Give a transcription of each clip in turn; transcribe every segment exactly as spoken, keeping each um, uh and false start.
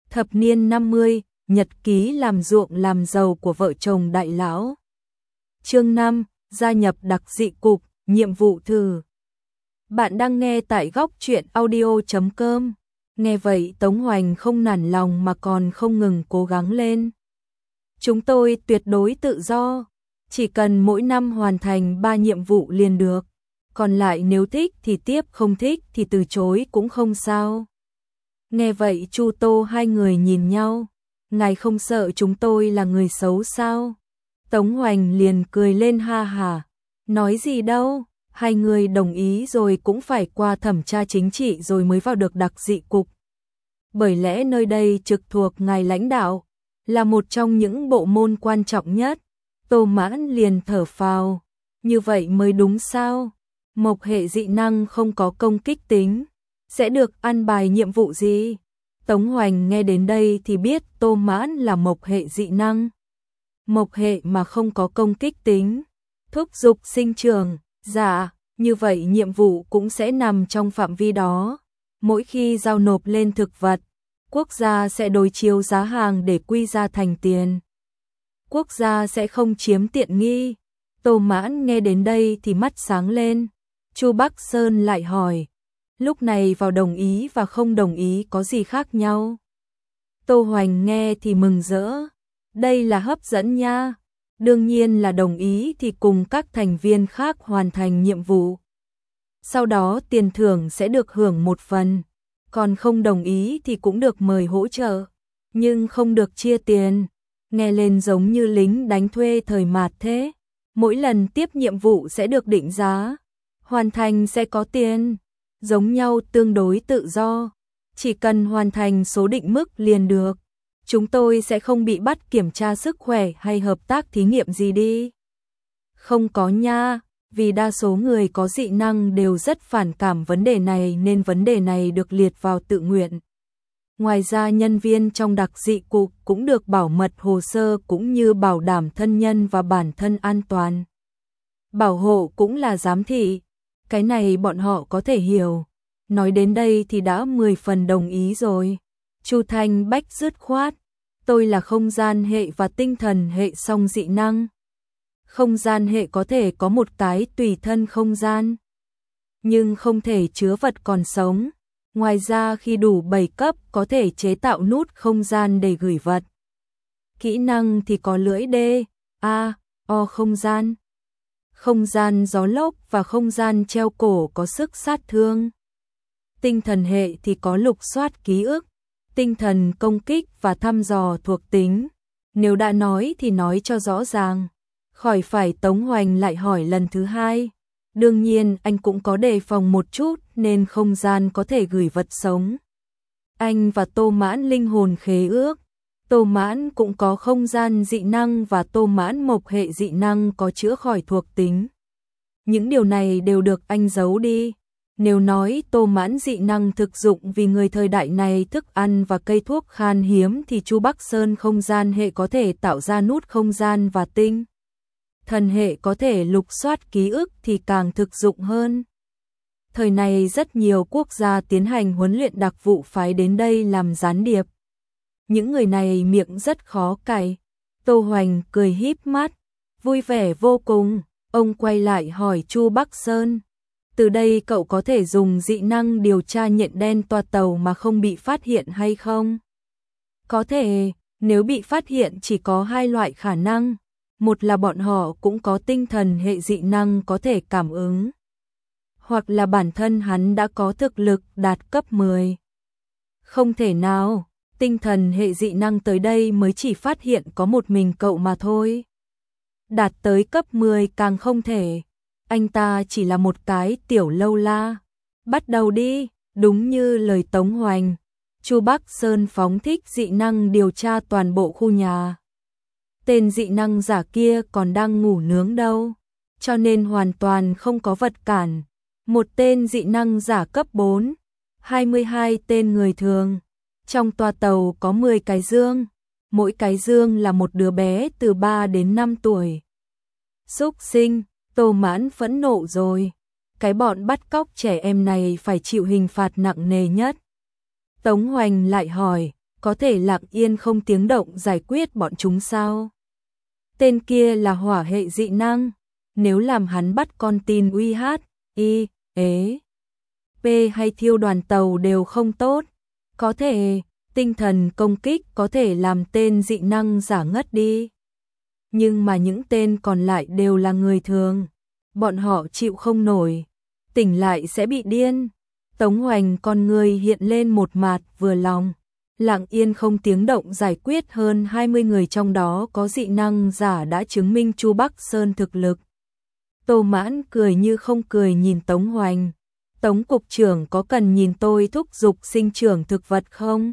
Thập niên năm mươi, nhật ký làm ruộng làm giàu của vợ chồng đại lão. Chương năm, gia nhập đặc dị cục, nhiệm vụ thử. Bạn đang nghe tại góc truyện audio chấm com. Nghe vậy Tống Hoành không nản lòng mà còn không ngừng cố gắng lên. Chúng tôi tuyệt đối tự do, chỉ cần mỗi năm hoàn thành ba nhiệm vụ liền được. Còn lại nếu thích thì tiếp, không thích thì từ chối cũng không sao. Nghe vậy Chu Tô hai người nhìn nhau. Ngài không sợ chúng tôi là người xấu sao? Tống Hoành liền cười lên ha hả. Nói gì đâu, hai người đồng ý rồi cũng phải qua thẩm tra chính trị rồi mới vào được đặc dị cục. Bởi lẽ nơi đây trực thuộc ngài lãnh đạo, là một trong những bộ môn quan trọng nhất. Tô Mãn liền thở phào. Như vậy mới đúng sao? Mộc hệ dị năng không có công kích tính, sẽ được ăn bài nhiệm vụ gì? Tống Hoành nghe đến đây thì biết Tô Mãn là mộc hệ dị năng. Mộc hệ mà không có công kích tính, thúc giục sinh trưởng, dạ, như vậy nhiệm vụ cũng sẽ nằm trong phạm vi đó. Mỗi khi giao nộp lên thực vật, quốc gia sẽ đối chiếu giá hàng để quy ra thành tiền. Quốc gia sẽ không chiếm tiện nghi. Tô Mãn nghe đến đây thì mắt sáng lên. Chu Bắc Sơn lại hỏi, lúc này vào đồng ý và không đồng ý có gì khác nhau? Tô Hoành nghe thì mừng rỡ, đây là hấp dẫn nha. Đương nhiên là đồng ý thì cùng các thành viên khác hoàn thành nhiệm vụ. Sau đó tiền thưởng sẽ được hưởng một phần, còn không đồng ý thì cũng được mời hỗ trợ, nhưng không được chia tiền. Nghe lên giống như lính đánh thuê thời mạt thế. Mỗi lần tiếp nhiệm vụ sẽ được định giá, hoàn thành sẽ có tiền, giống nhau tương đối tự do, chỉ cần hoàn thành số định mức liền được. Chúng tôi sẽ không bị bắt kiểm tra sức khỏe hay hợp tác thí nghiệm gì đi. Không có nha, vì đa số người có dị năng đều rất phản cảm vấn đề này nên vấn đề này được liệt vào tự nguyện. Ngoài ra nhân viên trong đặc dị cục cũng được bảo mật hồ sơ cũng như bảo đảm thân nhân và bản thân an toàn. Bảo hộ cũng là giám thị, cái này bọn họ có thể hiểu. Nói đến đây thì đã mười phần đồng ý rồi. Chu Thanh Bách dứt khoát, tôi là không gian hệ và tinh thần hệ song dị năng. Không gian hệ có thể có một cái tùy thân không gian, nhưng không thể chứa vật còn sống. Ngoài ra khi đủ bảy cấp có thể chế tạo nút không gian để gửi vật. Kỹ năng thì có lưỡi D, A, O không gian, không gian gió lốc và không gian treo cổ có sức sát thương. Tinh thần hệ thì có lục soát ký ức, tinh thần công kích và thăm dò thuộc tính. Nếu đã nói thì nói cho rõ ràng, khỏi phải Tống Hoành lại hỏi lần thứ hai. Đương nhiên anh cũng có đề phòng một chút nên không gian có thể gửi vật sống. Anh và Tô Mãn linh hồn khế ước. Tô Mãn cũng có không gian dị năng và Tô Mãn mộc hệ dị năng có chữa khỏi thuộc tính. Những điều này đều được anh giấu đi. Nếu nói Tô Mãn dị năng thực dụng vì người thời đại này thức ăn và cây thuốc khan hiếm thì Chu Bắc Sơn không gian hệ có thể tạo ra nút không gian và tinh thần hệ có thể lục soát ký ức thì càng thực dụng hơn. Thời này rất nhiều quốc gia tiến hành huấn luyện đặc vụ phái đến đây làm gián điệp. Những người này miệng rất khó cày. Tô Hoành cười híp mắt, vui vẻ vô cùng. Ông quay lại hỏi Chu Bắc Sơn, từ đây cậu có thể dùng dị năng điều tra nhện đen toa tàu mà không bị phát hiện hay không? Có thể, nếu bị phát hiện chỉ có hai loại khả năng. Một là bọn họ cũng có tinh thần hệ dị năng có thể cảm ứng, hoặc là bản thân hắn đã có thực lực đạt cấp mười. Không thể nào, tinh thần hệ dị năng tới đây mới chỉ phát hiện có một mình cậu mà thôi. Đạt tới cấp mười càng không thể, anh ta chỉ là một cái tiểu lâu la. Bắt đầu đi, đúng như lời Tống Hoành, Chu Bắc Sơn phóng thích dị năng điều tra toàn bộ khu nhà. Tên dị năng giả kia còn đang ngủ nướng đâu, cho nên hoàn toàn không có vật cản. Một tên dị năng giả cấp bốn, hai mươi hai tên người thường. Trong toa tàu có mười cái dương, mỗi cái dương là một đứa bé từ ba đến năm tuổi. Súc sinh, Tô Mãn phẫn nộ rồi. Cái bọn bắt cóc trẻ em này phải chịu hình phạt nặng nề nhất. Tống Hoành lại hỏi, có thể lặng yên không tiếng động giải quyết bọn chúng sao? Tên kia là hỏa hệ dị năng, nếu làm hắn bắt con tin uy hát, y, ế, p hay thiêu đoàn tàu đều không tốt. Có thể, tinh thần công kích có thể làm tên dị năng giả ngất đi. Nhưng mà những tên còn lại đều là người thường. Bọn họ chịu không nổi, tỉnh lại sẽ bị điên. Tống Hoành con người hiện lên một mạt vừa lòng. Lặng yên không tiếng động giải quyết hơn hai mươi người, trong đó có dị năng giả đã chứng minh Chu Bắc Sơn thực lực. Tô Mãn cười như không cười nhìn Tống Hoành. Tống cục trưởng có cần nhìn tôi thúc giục sinh trưởng thực vật không?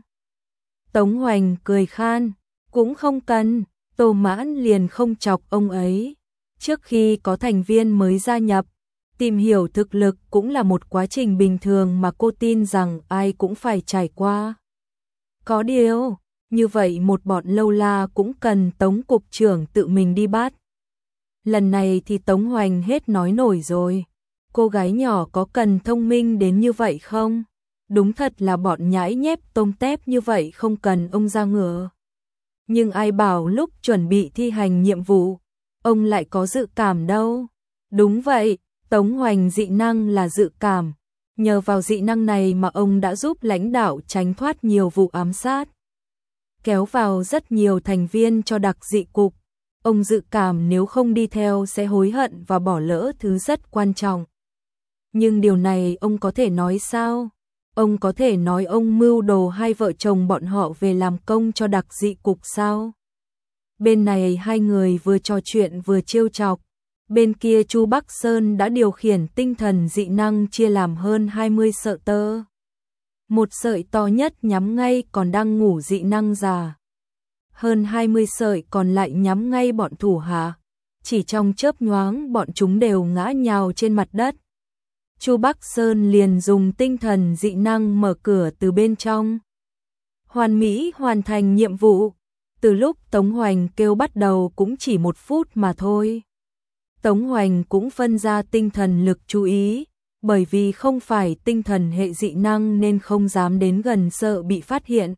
Tống Hoành cười khan, cũng không cần. Tô Mãn liền không chọc ông ấy. Trước khi có thành viên mới gia nhập, tìm hiểu thực lực cũng là một quá trình bình thường mà cô tin rằng ai cũng phải trải qua. Có điều, như vậy một bọn lâu la cũng cần Tống cục trưởng tự mình đi bắt. Lần này thì Tống Hoành hết nói nổi rồi. Cô gái nhỏ có cần thông minh đến như vậy không? Đúng thật là bọn nhãi nhép tôm tép như vậy không cần ông ra ngựa. Nhưng ai bảo lúc chuẩn bị thi hành nhiệm vụ, ông lại có dự cảm đâu. Đúng vậy, Tống Hoành dị năng là dự cảm. Nhờ vào dị năng này mà ông đã giúp lãnh đạo tránh thoát nhiều vụ ám sát. Kéo vào rất nhiều thành viên cho đặc dị cục. Ông dự cảm nếu không đi theo sẽ hối hận và bỏ lỡ thứ rất quan trọng. Nhưng điều này ông có thể nói sao? Ông có thể nói ông mưu đồ hai vợ chồng bọn họ về làm công cho đặc dị cục sao? Bên này hai người vừa trò chuyện vừa trêu chọc. Bên kia Chu Bắc Sơn đã điều khiển tinh thần dị năng chia làm hơn hai mươi sợi tơ. Một sợi to nhất nhắm ngay còn đang ngủ dị năng già. Hơn hai mươi sợi còn lại nhắm ngay bọn thủ hạ. Chỉ trong chớp nhoáng bọn chúng đều ngã nhào trên mặt đất. Chu Bắc Sơn liền dùng tinh thần dị năng mở cửa từ bên trong. Hoàn mỹ hoàn thành nhiệm vụ. Từ lúc Tống Hoành kêu bắt đầu cũng chỉ một phút mà thôi. Tống Hoành cũng phân ra tinh thần lực chú ý, bởi vì không phải tinh thần hệ dị năng nên không dám đến gần sợ bị phát hiện.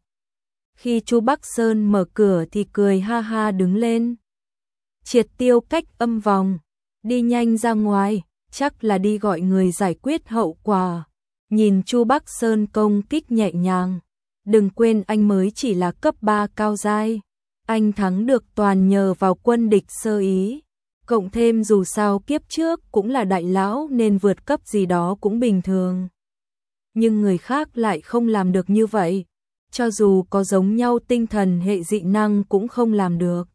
Khi Chu Bắc Sơn mở cửa thì cười ha ha đứng lên. Triệt tiêu cách âm vòng, đi nhanh ra ngoài, chắc là đi gọi người giải quyết hậu quả. Nhìn Chu Bắc Sơn công kích nhẹ nhàng, đừng quên anh mới chỉ là cấp ba cao giai. Anh thắng được toàn nhờ vào quân địch sơ ý. Cộng thêm dù sao kiếp trước cũng là đại lão nên vượt cấp gì đó cũng bình thường. Nhưng người khác lại không làm được như vậy. Cho dù có giống nhau tinh thần hệ dị năng cũng không làm được.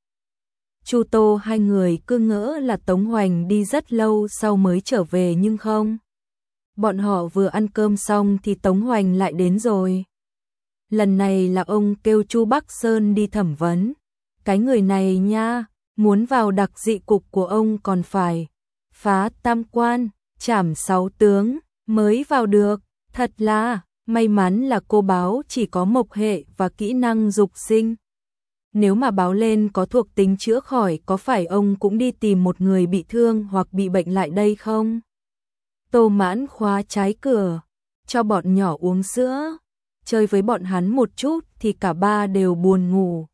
Chu Tô hai người cứ ngỡ là Tống Hoành đi rất lâu sau mới trở về nhưng không. Bọn họ vừa ăn cơm xong thì Tống Hoành lại đến rồi. Lần này là ông kêu Chu Bắc Sơn đi thẩm vấn. Cái người này nha, muốn vào đặc dị cục của ông còn phải phá tam quan, trảm sáu tướng mới vào được. Thật là may mắn là cô báo chỉ có mộc hệ và kỹ năng dục sinh. Nếu mà báo lên có thuộc tính chữa khỏi có phải ông cũng đi tìm một người bị thương hoặc bị bệnh lại đây không? Tô Mãn khóa trái cửa, cho bọn nhỏ uống sữa, chơi với bọn hắn một chút thì cả ba đều buồn ngủ.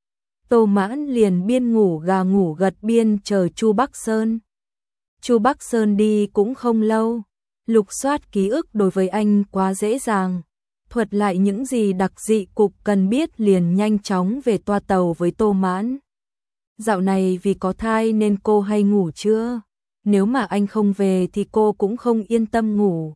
Tô Mãn liền biên ngủ gà ngủ gật biên chờ Chu Bắc Sơn. Chu Bắc Sơn đi cũng không lâu, lục soát ký ức đối với anh quá dễ dàng. Thuật lại những gì đặc dị cục cần biết liền nhanh chóng về toa tàu với Tô Mãn. Dạo này vì có thai nên cô hay ngủ trưa. Nếu mà anh không về thì cô cũng không yên tâm ngủ.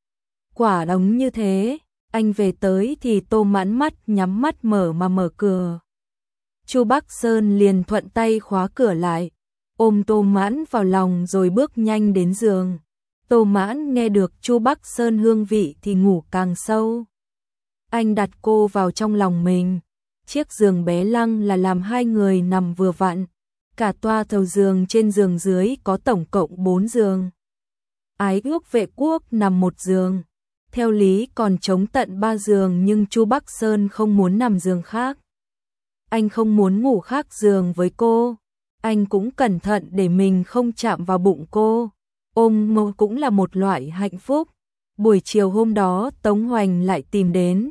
Quả đống như thế, anh về tới thì Tô Mãn mắt nhắm mắt mở mà mở cửa. Chu Bắc Sơn liền thuận tay khóa cửa lại, ôm Tô Mãn vào lòng rồi bước nhanh đến giường. Tô Mãn nghe được Chu Bắc Sơn hương vị thì ngủ càng sâu. Anh đặt cô vào trong lòng mình. Chiếc giường bé lăng là làm hai người nằm vừa vặn. Cả toa thầu giường trên giường dưới có tổng cộng bốn giường. Ái Quốc Vệ Quốc nằm một giường. Theo lý còn trống tận ba giường nhưng Chu Bắc Sơn không muốn nằm giường khác. Anh không muốn ngủ khác giường với cô. Anh cũng cẩn thận để mình không chạm vào bụng cô. Ôm mơ cũng là một loại hạnh phúc. Buổi chiều hôm đó Tống Hoành lại tìm đến.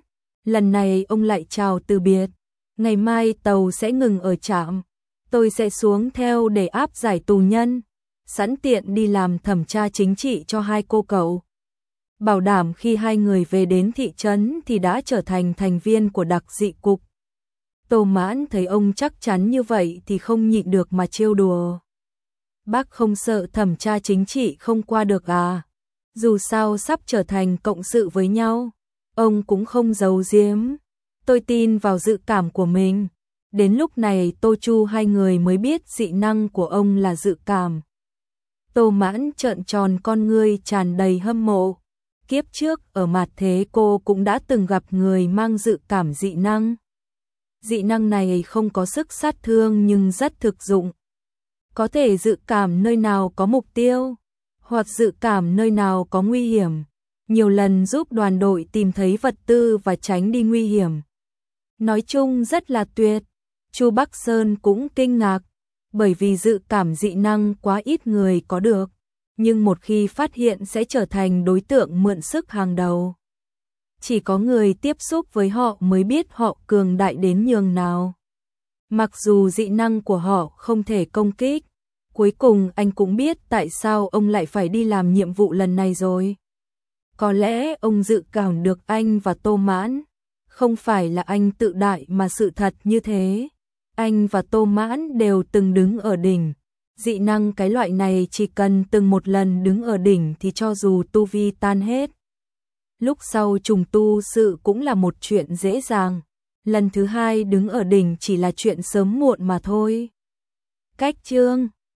Lần này ông lại chào từ biệt. Ngày mai tàu sẽ ngừng ở trạm. Tôi sẽ xuống theo để áp giải tù nhân. Sẵn tiện đi làm thẩm tra chính trị cho hai cô cậu. Bảo đảm khi hai người về đến thị trấn thì đã trở thành thành viên của đặc dị cục. Tô Mãn thấy ông chắc chắn như vậy thì không nhịn được mà trêu đùa. Bác không sợ thẩm tra chính trị không qua được à? Dù sao sắp trở thành cộng sự với nhau. Ông cũng không giấu giếm. Tôi tin vào dự cảm của mình. Đến lúc này Tô Chu hai người mới biết dị năng của ông là dự cảm. Tô Mãn trợn tròn con ngươi tràn đầy hâm mộ. Kiếp trước ở mặt thế cô cũng đã từng gặp người mang dự cảm dị năng. Dị năng này không có sức sát thương nhưng rất thực dụng. Có thể dự cảm nơi nào có mục tiêu, hoặc dự cảm nơi nào có nguy hiểm. Nhiều lần giúp đoàn đội tìm thấy vật tư và tránh đi nguy hiểm. Nói chung rất là tuyệt. Chu Bắc Sơn cũng kinh ngạc, bởi vì dự cảm dị năng quá ít người có được, nhưng một khi phát hiện sẽ trở thành đối tượng mượn sức hàng đầu. Chỉ có người tiếp xúc với họ mới biết họ cường đại đến nhường nào. Mặc dù dị năng của họ không thể công kích, cuối cùng anh cũng biết tại sao ông lại phải đi làm nhiệm vụ lần này rồi. Có lẽ ông dự cảm được anh và Tô Mãn. Không phải là anh tự đại mà sự thật như thế. Anh và Tô Mãn đều từng đứng ở đỉnh. Dị năng cái loại này chỉ cần từng một lần đứng ở đỉnh thì cho dù tu vi tan hết. Lúc sau trùng tu sự cũng là một chuyện dễ dàng. Lần thứ hai đứng ở đỉnh chỉ là chuyện sớm muộn mà thôi. Cách chương